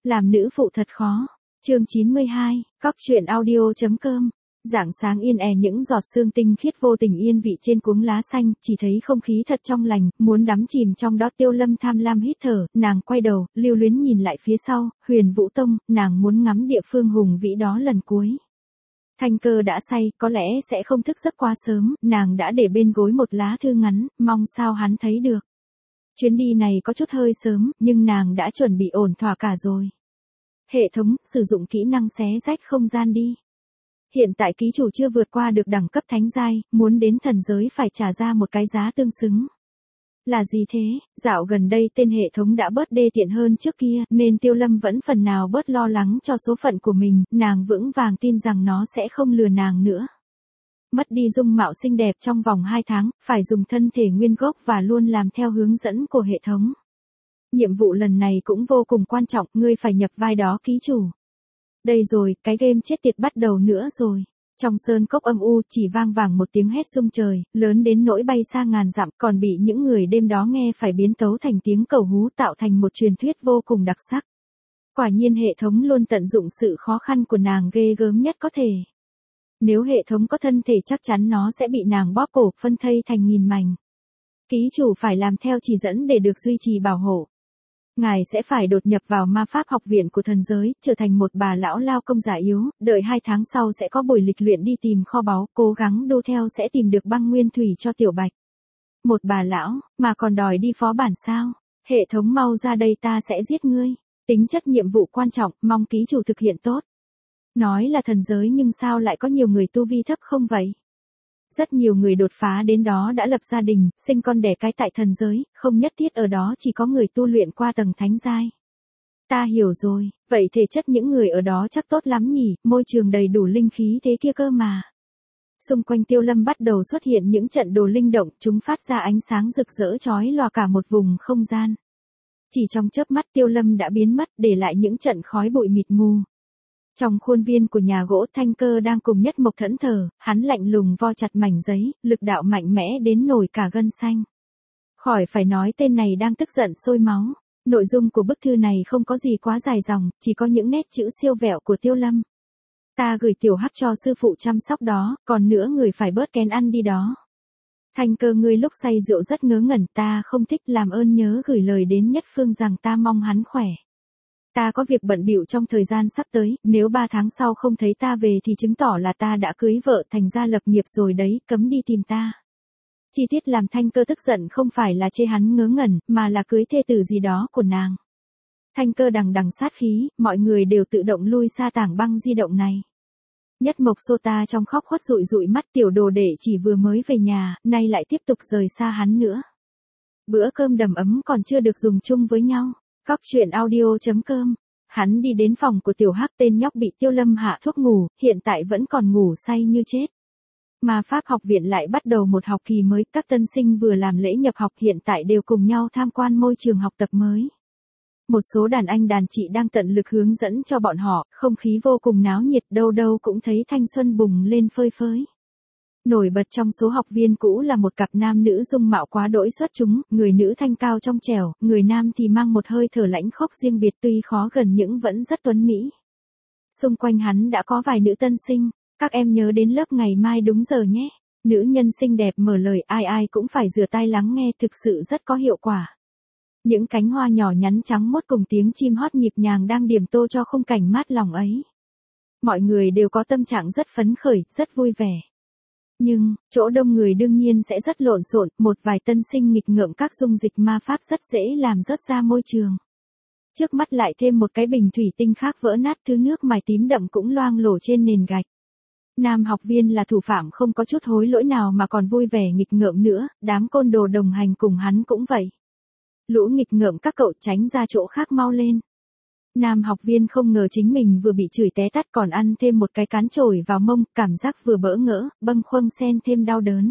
Làm nữ phụ thật khó. Chương 92, Cóc truyện audio.com. Rạng sáng yên những giọt sương tinh khiết vô tình yên vị trên cuống lá xanh, chỉ thấy không khí thật trong lành, muốn đắm chìm trong đó. Tiêu Lâm tham lam hít thở, nàng quay đầu, lưu luyến nhìn lại phía sau, Huyền Vũ Tông, nàng muốn ngắm địa phương hùng vĩ đó lần cuối. Thanh Cơ đã say, có lẽ sẽ không thức giấc quá sớm, nàng đã để bên gối một lá thư ngắn, mong sao hắn thấy được. Chuyến đi này có chút hơi sớm, nhưng nàng đã chuẩn bị ổn thỏa cả rồi. Hệ thống, sử dụng kỹ năng xé rách không gian đi. Hiện tại ký chủ chưa vượt qua được đẳng cấp thánh giai, muốn đến thần giới phải trả ra một cái giá tương xứng. Là gì thế? Dạo gần đây tên hệ thống đã bớt đê tiện hơn trước kia, nên Tiêu Lâm vẫn phần nào bớt lo lắng cho số phận của mình, nàng vững vàng tin rằng nó sẽ không lừa nàng nữa. Mất đi dung mạo xinh đẹp trong vòng 2 tháng, phải dùng thân thể nguyên gốc và luôn làm theo hướng dẫn của hệ thống. Nhiệm vụ lần này cũng vô cùng quan trọng, ngươi phải nhập vai đó ký chủ. Đây rồi, cái game chết tiệt bắt đầu nữa rồi. Trong sơn cốc âm u chỉ vang vẳng một tiếng hét rung trời, lớn đến nỗi bay xa ngàn dặm, còn bị những người đêm đó nghe phải biến tấu thành tiếng cầu hú, tạo thành một truyền thuyết vô cùng đặc sắc. Quả nhiên hệ thống luôn tận dụng sự khó khăn của nàng ghê gớm nhất có thể. Nếu hệ thống có thân thể chắc chắn nó sẽ bị nàng bóp cổ phân thây thành nghìn mảnh. Ký chủ phải làm theo chỉ dẫn để được duy trì bảo hộ. Ngài sẽ phải đột nhập vào ma pháp học viện của thần giới, trở thành một bà lão lao công già yếu, đợi 2 tháng sau sẽ có buổi lịch luyện đi tìm kho báu, cố gắng đô theo sẽ tìm được băng nguyên thủy cho Tiểu Bạch. Một bà lão, mà còn đòi đi phó bản sao? Hệ thống mau ra đây ta sẽ giết ngươi. Tính chất nhiệm vụ quan trọng, mong ký chủ thực hiện tốt. Nói là thần giới nhưng sao lại có nhiều người tu vi thấp không vậy? Rất nhiều người đột phá đến đó đã lập gia đình, sinh con đẻ cái tại thần giới, không nhất thiết ở đó chỉ có người tu luyện qua tầng thánh giai. Ta hiểu rồi, vậy thể chất những người ở đó chắc tốt lắm nhỉ, môi trường đầy đủ linh khí thế kia cơ mà. Xung quanh Tiêu Lâm bắt đầu xuất hiện những trận đồ linh động, chúng phát ra ánh sáng rực rỡ chói lòa cả một vùng không gian. Chỉ trong chớp mắt Tiêu Lâm đã biến mất, để lại những trận khói bụi mịt mù. Trong khuôn viên của nhà gỗ Thanh Cơ đang cùng Nhất Mộc thẫn thờ, hắn lạnh lùng vo chặt mảnh giấy, lực đạo mạnh mẽ đến nổi cả gân xanh. Khỏi phải nói tên này đang tức giận sôi máu. Nội dung của bức thư này không có gì quá dài dòng, chỉ có những nét chữ siêu vẹo của Tiêu Lâm. Ta gửi Tiểu Hắc cho sư phụ chăm sóc đó, còn nữa người phải bớt kén ăn đi đó. Thanh Cơ ngươi lúc say rượu rất ngớ ngẩn, ta không thích, làm ơn nhớ gửi lời đến Nhất Phương rằng ta mong hắn khỏe. Ta có việc bận bịu trong thời gian sắp tới, nếu 3 tháng sau không thấy ta về thì chứng tỏ là ta đã cưới vợ thành ra lập nghiệp rồi đấy, cấm đi tìm ta. Chi tiết làm Thanh Cơ tức giận không phải là chê hắn ngớ ngẩn, mà là cưới thê tử gì đó của nàng. Thanh Cơ đằng đằng sát khí, mọi người đều tự động lui xa tảng băng di động này. Nhất Mộc Sota trong khóc khuất dụi dụi mắt, tiểu đồ đệ chỉ vừa mới về nhà, nay lại tiếp tục rời xa hắn nữa. Bữa cơm đầm ấm còn chưa được dùng chung với nhau. Cóc truyện audio.com. Hắn đi đến phòng của Tiểu Hắc, tên nhóc bị Tiêu Lâm hạ thuốc ngủ, hiện tại vẫn còn ngủ say như chết. Ma pháp học viện lại bắt đầu một học kỳ mới, các tân sinh vừa làm lễ nhập học hiện tại đều cùng nhau tham quan môi trường học tập mới. Một số đàn anh đàn chị đang tận lực hướng dẫn cho bọn họ, không khí vô cùng náo nhiệt, đâu đâu cũng thấy thanh xuân bùng lên phơi phới. Nổi bật trong số học viên cũ là một cặp nam nữ dung mạo quá đỗi xuất chúng, người nữ thanh cao trong trẻo, người nam thì mang một hơi thở lãnh khốc riêng biệt, tuy khó gần nhưng vẫn rất tuấn mỹ. Xung quanh hắn đã có vài nữ tân sinh, các em nhớ đến lớp ngày mai đúng giờ nhé. Nữ nhân xinh đẹp mở lời, ai ai cũng phải rửa tai lắng nghe, thực sự rất có hiệu quả. Những cánh hoa nhỏ nhắn trắng mốt cùng tiếng chim hót nhịp nhàng đang điểm tô cho khung cảnh mát lòng ấy. Mọi người đều có tâm trạng rất phấn khởi, rất vui vẻ. Nhưng, chỗ đông người đương nhiên sẽ rất lộn xộn, một vài tân sinh nghịch ngợm các dung dịch ma pháp rất dễ làm rớt ra môi trường. Trước mắt lại thêm một cái bình thủy tinh khác vỡ nát, thứ nước mài tím đậm cũng loang lổ trên nền gạch. Nam học viên là thủ phạm không có chút hối lỗi nào mà còn vui vẻ nghịch ngợm nữa, đám côn đồ đồng hành cùng hắn cũng vậy. Lũ nghịch ngợm các cậu tránh ra chỗ khác mau lên. Nam học viên không ngờ chính mình vừa bị chửi té tát còn ăn thêm một cái cán chổi vào mông, cảm giác vừa bỡ ngỡ, bâng khuâng xen thêm đau đớn.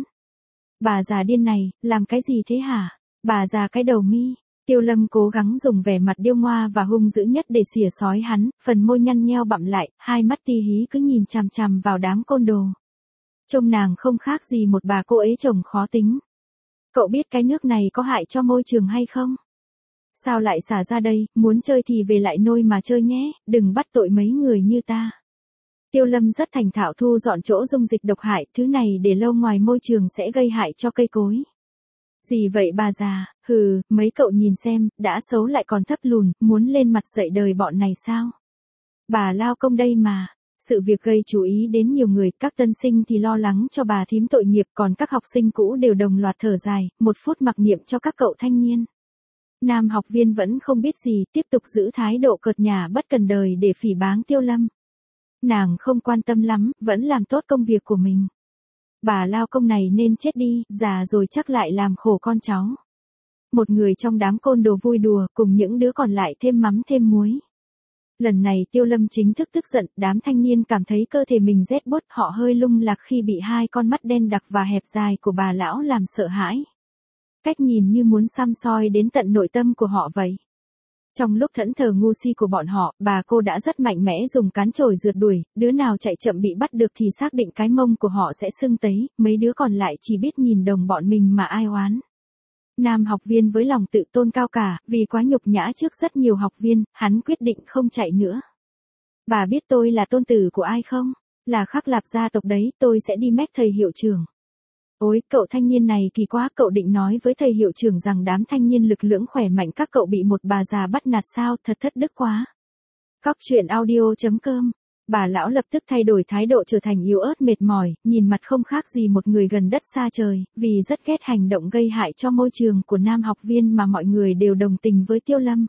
Bà già điên này, làm cái gì thế hả? Bà già cái đầu mi. Tiêu Lâm cố gắng dùng vẻ mặt điêu ngoa và hung dữ nhất để xỉa xói hắn, phần môi nhăn nheo bặm lại, hai mắt ti hí cứ nhìn chằm chằm vào đám côn đồ. Trông nàng không khác gì một bà cô ấy chồng khó tính. Cậu biết cái nước này có hại cho môi trường hay không? Sao lại xả ra đây, muốn chơi thì về lại nôi mà chơi nhé, đừng bắt tội mấy người như ta. Tiêu Lâm rất thành thạo thu dọn chỗ dung dịch độc hại, thứ này để lâu ngoài môi trường sẽ gây hại cho cây cối. Gì vậy bà già, hừ, mấy cậu nhìn xem, đã xấu lại còn thấp lùn, muốn lên mặt dạy đời bọn này sao? Bà lao công đây mà. Sự việc gây chú ý đến nhiều người, các tân sinh thì lo lắng cho bà thím tội nghiệp, còn các học sinh cũ đều đồng loạt thở dài, 1 phút mặc niệm cho các cậu thanh niên. Nam học viên vẫn không biết gì, tiếp tục giữ thái độ cợt nhả bất cần đời để phỉ báng Tiêu Lâm. Nàng không quan tâm lắm, vẫn làm tốt công việc của mình. Bà lao công này nên chết đi, già rồi chắc lại làm khổ con cháu. Một người trong đám côn đồ vui đùa, cùng những đứa còn lại thêm mắm thêm muối. Lần này Tiêu Lâm chính thức tức giận, đám thanh niên cảm thấy cơ thể mình rét buốt, họ hơi lung lạc khi bị 2 con mắt đen đặc và hẹp dài của bà lão làm sợ hãi. Cách nhìn như muốn xăm soi đến tận nội tâm của họ vậy. Trong lúc thẫn thờ ngu si của bọn họ, bà cô đã rất mạnh mẽ dùng cán chổi rượt đuổi, đứa nào chạy chậm bị bắt được thì xác định cái mông của họ sẽ sưng tấy, mấy đứa còn lại chỉ biết nhìn đồng bọn mình mà ai oán. Nam học viên với lòng tự tôn cao cả, vì quá nhục nhã trước rất nhiều học viên, hắn quyết định không chạy nữa. Bà biết tôi là tôn tử của ai không? Là Khắc Lạp gia tộc đấy, tôi sẽ đi mách thầy hiệu trưởng. Ôi, cậu thanh niên này kỳ quá, cậu định nói với thầy hiệu trưởng rằng đám thanh niên lực lưỡng khỏe mạnh các cậu bị một bà già bắt nạt sao, thật thất đức quá. Cóc truyện audio.com. Bà lão lập tức thay đổi thái độ trở thành yếu ớt mệt mỏi, nhìn mặt không khác gì một người gần đất xa trời, vì rất ghét hành động gây hại cho môi trường của nam học viên mà mọi người đều đồng tình với Tiêu Lâm.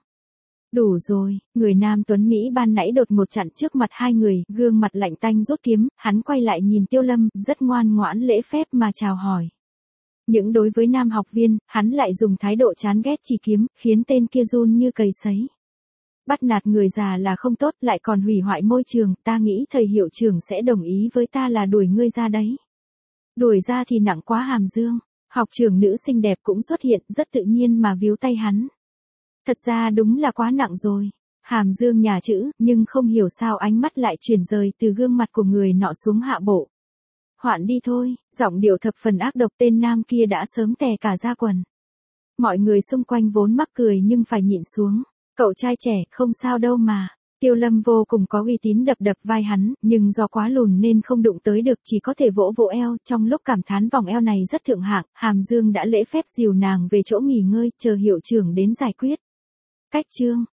Đủ rồi, người nam tuấn Mỹ ban nãy đột ngột chặn trước mặt 2 người, gương mặt lạnh tanh rút kiếm, hắn quay lại nhìn Tiêu Lâm, rất ngoan ngoãn lễ phép mà chào hỏi. Nhưng đối với nam học viên, hắn lại dùng thái độ chán ghét chỉ kiếm, khiến tên kia run như cầy sấy. Bắt nạt người già là không tốt, lại còn hủy hoại môi trường, ta nghĩ thầy hiệu trưởng sẽ đồng ý với ta là đuổi ngươi ra đấy. Đuổi ra thì nặng quá Hàm Dương. Học trưởng nữ xinh đẹp cũng xuất hiện, rất tự nhiên mà víu tay hắn. Thật ra đúng là quá nặng rồi. Hàm Dương nhả chữ, nhưng không hiểu sao ánh mắt lại chuyển rời từ gương mặt của người nọ xuống hạ bộ. Hoạn đi thôi, giọng điệu thập phần ác độc, tên nam kia đã sớm tè cả da quần. Mọi người xung quanh vốn mắc cười nhưng phải nhịn xuống. Cậu trai trẻ, không sao đâu mà. Tiêu Lâm vô cùng có uy tín đập đập vai hắn, nhưng do quá lùn nên không đụng tới được, chỉ có thể vỗ vỗ eo. Trong lúc cảm thán vòng eo này rất thượng hạng, Hàm Dương đã lễ phép dìu nàng về chỗ nghỉ ngơi, chờ hiệu trưởng đến giải quyết. Cách chương